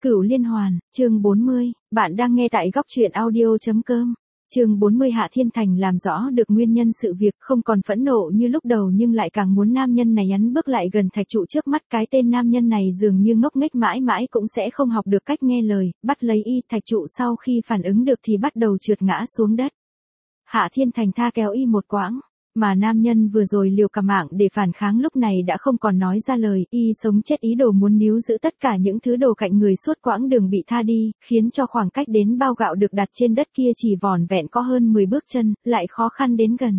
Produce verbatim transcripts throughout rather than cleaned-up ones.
Cửu Liên Hoàn, chương bốn mươi, bạn đang nghe tại góc truyện audio.com. Chương bốn mươi Hạ Thiên Thành làm rõ được nguyên nhân sự việc, không còn phẫn nộ như lúc đầu nhưng lại càng muốn nam nhân này nhắn bước lại gần thạch trụ trước mắt. Cái tên nam nhân này dường như ngốc nghếch mãi mãi cũng sẽ không học được cách nghe lời, bắt lấy y. Thạch trụ sau khi phản ứng được thì bắt đầu trượt ngã xuống đất. Hạ Thiên Thành tha kéo y một quãng. Mà nam nhân vừa rồi liều cả mạng để phản kháng lúc này đã không còn nói ra lời, y sống chết ý đồ muốn níu giữ tất cả những thứ đồ cạnh người suốt quãng đường bị tha đi, khiến cho khoảng cách đến bao gạo được đặt trên đất kia chỉ vỏn vẹn có hơn mười bước chân, lại khó khăn đến gần.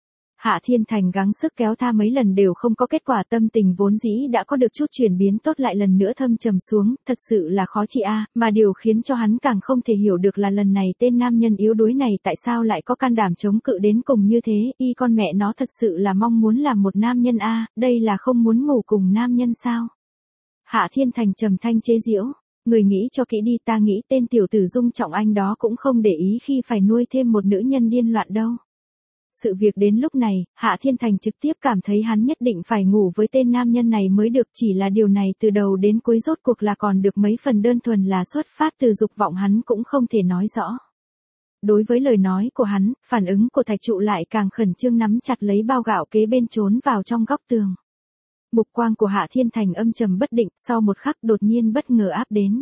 Hạ Thiên Thành gắng sức kéo tha mấy lần đều không có kết quả, tâm tình vốn dĩ đã có được chút chuyển biến tốt lại lần nữa thâm trầm xuống, thật sự là khó chịu a, mà điều khiến cho hắn càng không thể hiểu được là lần này tên nam nhân yếu đuối này tại sao lại có can đảm chống cự đến cùng như thế, y con mẹ nó thật sự là mong muốn làm một nam nhân a, đây là không muốn ngủ cùng nam nhân sao? Hạ Thiên Thành trầm thanh chế giễu, người nghĩ cho kỹ đi, ta nghĩ tên tiểu tử Dung Trọng Anh đó cũng không để ý khi phải nuôi thêm một nữ nhân điên loạn đâu. Sự việc đến lúc này, Hạ Thiên Thành trực tiếp cảm thấy hắn nhất định phải ngủ với tên nam nhân này mới được, chỉ là điều này từ đầu đến cuối rốt cuộc là còn được mấy phần đơn thuần là xuất phát từ dục vọng hắn cũng không thể nói rõ. Đối với lời nói của hắn, phản ứng của thạch trụ lại càng khẩn trương nắm chặt lấy bao gạo kế bên trốn vào trong góc tường. Mục quang của Hạ Thiên Thành âm trầm bất định, sau một khắc đột nhiên bất ngờ áp đến.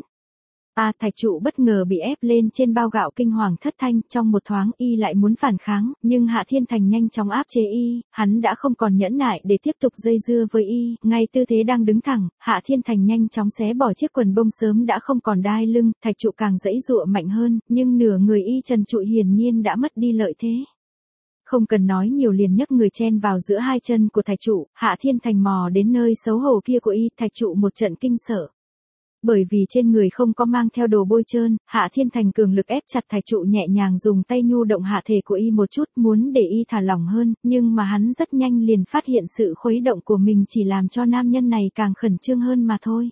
A à, thạch trụ bất ngờ bị ép lên trên bao gạo, kinh hoàng thất thanh, trong một thoáng y lại muốn phản kháng, nhưng Hạ Thiên Thành nhanh chóng áp chế y, hắn đã không còn nhẫn nại để tiếp tục dây dưa với y, ngay tư thế đang đứng thẳng, Hạ Thiên Thành nhanh chóng xé bỏ chiếc quần bông sớm đã không còn đai lưng, thạch trụ càng giãy giụa mạnh hơn, nhưng nửa người y trần trụi hiển nhiên đã mất đi lợi thế. Không cần nói nhiều liền nhấc người chen vào giữa hai chân của thạch trụ, Hạ Thiên Thành mò đến nơi xấu hổ kia của y, thạch trụ một trận kinh sợ. Bởi vì trên người không có mang theo đồ bôi trơn, Hạ Thiên Thành cường lực ép chặt thạch trụ, nhẹ nhàng dùng tay nhu động hạ thể của y một chút muốn để y thả lỏng hơn, nhưng mà hắn rất nhanh liền phát hiện sự khuấy động của mình chỉ làm cho nam nhân này càng khẩn trương hơn mà thôi.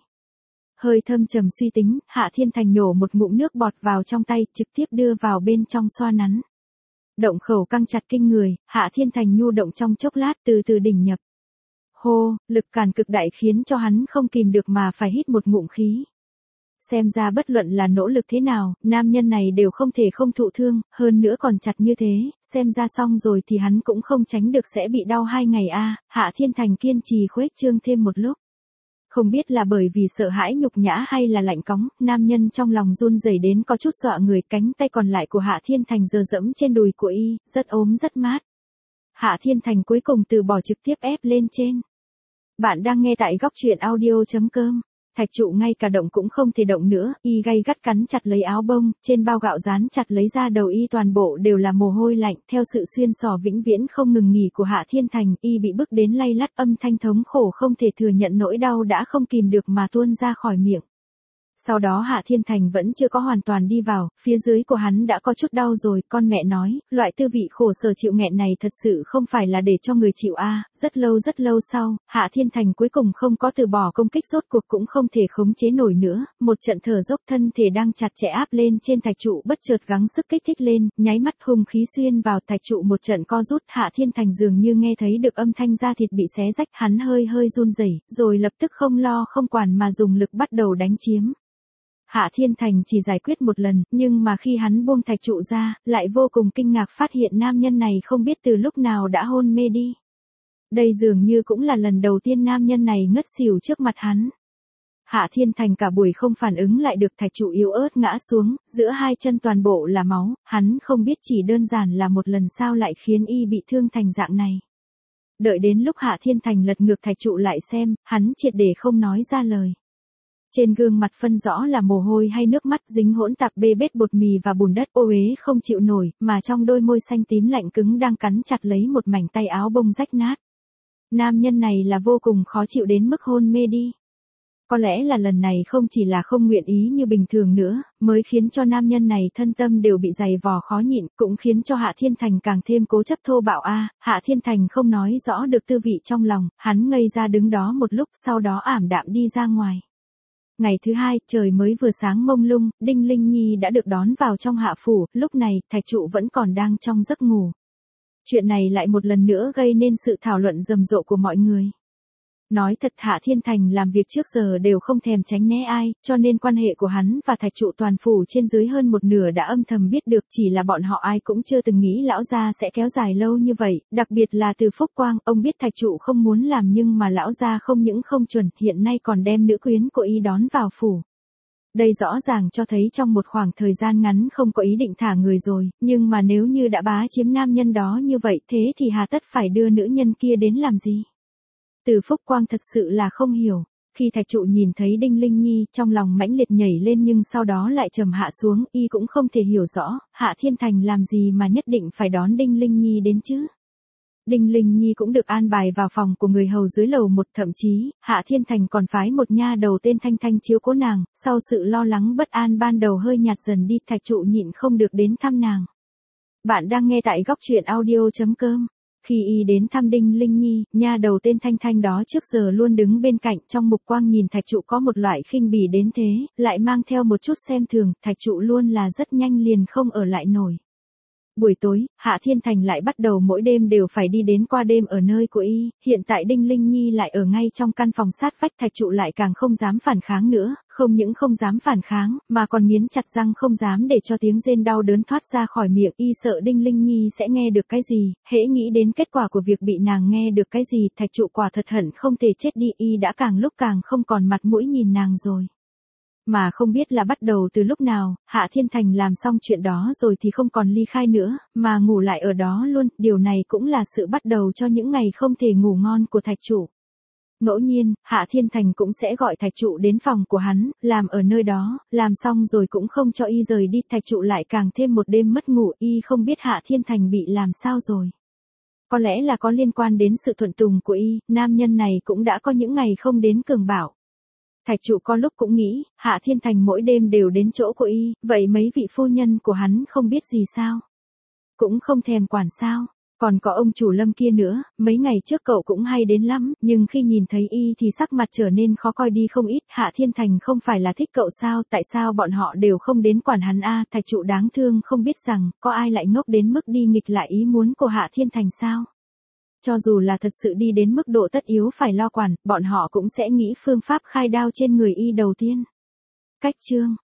Hơi thâm trầm suy tính, Hạ Thiên Thành nhổ một ngụm nước bọt vào trong tay, trực tiếp đưa vào bên trong xoa nắn. Động khẩu căng chặt kinh người, Hạ Thiên Thành nhu động trong chốc lát từ từ đỉnh nhập. Hô, lực càn cực đại khiến cho hắn không kìm được mà phải hít một ngụm khí. Xem ra bất luận là nỗ lực thế nào, nam nhân này đều không thể không thụ thương, hơn nữa còn chặt như thế, xem ra xong rồi thì hắn cũng không tránh được sẽ bị đau hai ngày a. À, Hạ Thiên Thành kiên trì khuếch trương thêm một lúc. Không biết là bởi vì sợ hãi nhục nhã hay là lạnh cóng, nam nhân trong lòng run rẩy đến có chút dọa người, cánh tay còn lại của Hạ Thiên Thành giờ dẫm trên đùi của y, rất ốm rất mát. Hạ Thiên Thành cuối cùng từ bỏ trực tiếp ép lên trên. Bạn đang nghe tại góc truyện audio.com. Thạch trụ ngay cả động cũng không thể động nữa, y gay gắt cắn chặt lấy áo bông, trên bao gạo dán chặt lấy da đầu y toàn bộ đều là mồ hôi lạnh, theo sự xuyên xỏ vĩnh viễn không ngừng nghỉ của Hạ Thiên Thành, y bị bức đến lay lắt, âm thanh thống khổ không thể thừa nhận nỗi đau đã không kìm được mà tuôn ra khỏi miệng. Sau đó Hạ Thiên Thành vẫn chưa có hoàn toàn đi vào, phía dưới của hắn đã có chút đau rồi, con mẹ nói, loại tư vị khổ sở chịu nghẹn này thật sự không phải là để cho người chịu a. À. Rất lâu rất lâu sau, Hạ Thiên Thành cuối cùng không có từ bỏ công kích, rốt cuộc cũng không thể khống chế nổi nữa, một trận thở dốc, thân thể đang chặt chẽ áp lên trên thạch trụ bất chợt gắng sức kích thích lên, nháy mắt hung khí xuyên vào thạch trụ, một trận co rút, Hạ Thiên Thành dường như nghe thấy được âm thanh da thịt bị xé rách, hắn hơi hơi run rẩy, rồi lập tức không lo không quản mà dùng lực bắt đầu đánh chiếm. Hạ Thiên Thành chỉ giải quyết một lần, nhưng mà khi hắn buông thạch trụ ra, lại vô cùng kinh ngạc phát hiện nam nhân này không biết từ lúc nào đã hôn mê đi. Đây dường như cũng là lần đầu tiên nam nhân này ngất xỉu trước mặt hắn. Hạ Thiên Thành cả buổi không phản ứng lại được, thạch trụ yếu ớt ngã xuống, giữa hai chân toàn bộ là máu, hắn không biết chỉ đơn giản là một lần sao lại khiến y bị thương thành dạng này. Đợi đến lúc Hạ Thiên Thành lật ngược thạch trụ lại xem, hắn triệt để không nói ra lời. Trên gương mặt phân rõ là mồ hôi hay nước mắt, dính hỗn tạp bê bết bột mì và bùn đất, ô uế không chịu nổi, mà trong đôi môi xanh tím lạnh cứng đang cắn chặt lấy một mảnh tay áo bông rách nát. Nam nhân này là vô cùng khó chịu đến mức hôn mê đi. Có lẽ là lần này không chỉ là không nguyện ý như bình thường nữa, mới khiến cho nam nhân này thân tâm đều bị dày vò khó nhịn, cũng khiến cho Hạ Thiên Thành càng thêm cố chấp thô bạo a. À, Hạ Thiên Thành không nói rõ được tư vị trong lòng, hắn ngây ra đứng đó một lúc, sau đó ảm đạm đi ra ngoài. Ngày thứ hai, trời mới vừa sáng mông lung, Đinh Linh Nhi đã được đón vào trong hạ phủ, lúc này, thạch trụ vẫn còn đang trong giấc ngủ. Chuyện này lại một lần nữa gây nên sự thảo luận rầm rộ của mọi người. Nói thật Hạ Thiên Thành làm việc trước giờ đều không thèm tránh né ai, cho nên quan hệ của hắn và thạch trụ toàn phủ trên dưới hơn một nửa đã âm thầm biết được, chỉ là bọn họ ai cũng chưa từng nghĩ lão gia sẽ kéo dài lâu như vậy, đặc biệt là từ Phúc Quang, ông biết thạch trụ không muốn làm nhưng mà lão gia không những không chuẩn, hiện nay còn đem nữ quyến của y đón vào phủ. Đây rõ ràng cho thấy trong một khoảng thời gian ngắn không có ý định thả người rồi, nhưng mà nếu như đã bá chiếm nam nhân đó như vậy thế thì hà tất phải đưa nữ nhân kia đến làm gì? Từ Phúc Quang thật sự là không hiểu. Khi thạch trụ nhìn thấy Đinh Linh Nhi, trong lòng mãnh liệt nhảy lên nhưng sau đó lại trầm hạ xuống, y cũng không thể hiểu rõ, Hạ Thiên Thành làm gì mà nhất định phải đón Đinh Linh Nhi đến chứ. Đinh Linh Nhi cũng được an bài vào phòng của người hầu dưới lầu một, thậm chí, Hạ Thiên Thành còn phái một nha đầu tên Thanh Thanh chiếu cố nàng, sau sự lo lắng bất an ban đầu hơi nhạt dần đi, thạch trụ nhịn không được đến thăm nàng. Bạn đang nghe tại góc truyện audio.com. Khi y đến thăm Đinh Linh Nhi, nha đầu tên Thanh Thanh đó trước giờ luôn đứng bên cạnh, trong mục quang nhìn thạch trụ có một loại khinh bỉ đến thế, lại mang theo một chút xem thường, thạch trụ luôn là rất nhanh liền không ở lại nổi. Buổi tối, Hạ Thiên Thành lại bắt đầu mỗi đêm đều phải đi đến qua đêm ở nơi của y, hiện tại Đinh Linh Nhi lại ở ngay trong căn phòng sát vách, thạch trụ lại càng không dám phản kháng nữa, không những không dám phản kháng, mà còn nghiến chặt răng không dám để cho tiếng rên đau đớn thoát ra khỏi miệng, y sợ Đinh Linh Nhi sẽ nghe được cái gì, hễ nghĩ đến kết quả của việc bị nàng nghe được cái gì, thạch trụ quả thật hận không thể chết đi, y đã càng lúc càng không còn mặt mũi nhìn nàng rồi. Mà không biết là bắt đầu từ lúc nào, Hạ Thiên Thành làm xong chuyện đó rồi thì không còn ly khai nữa, mà ngủ lại ở đó luôn, điều này cũng là sự bắt đầu cho những ngày không thể ngủ ngon của thạch trụ. Ngẫu nhiên, Hạ Thiên Thành cũng sẽ gọi thạch trụ đến phòng của hắn, làm ở nơi đó, làm xong rồi cũng không cho y rời đi, thạch trụ lại càng thêm một đêm mất ngủ, y không biết Hạ Thiên Thành bị làm sao rồi. Có lẽ là có liên quan đến sự thuận tùng của y, nam nhân này cũng đã có những ngày không đến cường bảo. Thạch trụ có lúc cũng nghĩ, Hạ Thiên Thành mỗi đêm đều đến chỗ của y, vậy mấy vị phu nhân của hắn không biết gì sao? Cũng không thèm quản sao? Còn có ông chủ Lâm kia nữa, mấy ngày trước cậu cũng hay đến lắm, nhưng khi nhìn thấy y thì sắc mặt trở nên khó coi đi không ít, Hạ Thiên Thành không phải là thích cậu sao, tại sao bọn họ đều không đến quản hắn a? Thạch trụ đáng thương không biết rằng, có ai lại ngốc đến mức đi nghịch lại ý muốn của Hạ Thiên Thành sao? Cho dù là thật sự đi đến mức độ tất yếu phải lo quản, bọn họ cũng sẽ nghĩ phương pháp khai đao trên người y đầu tiên. Cách chương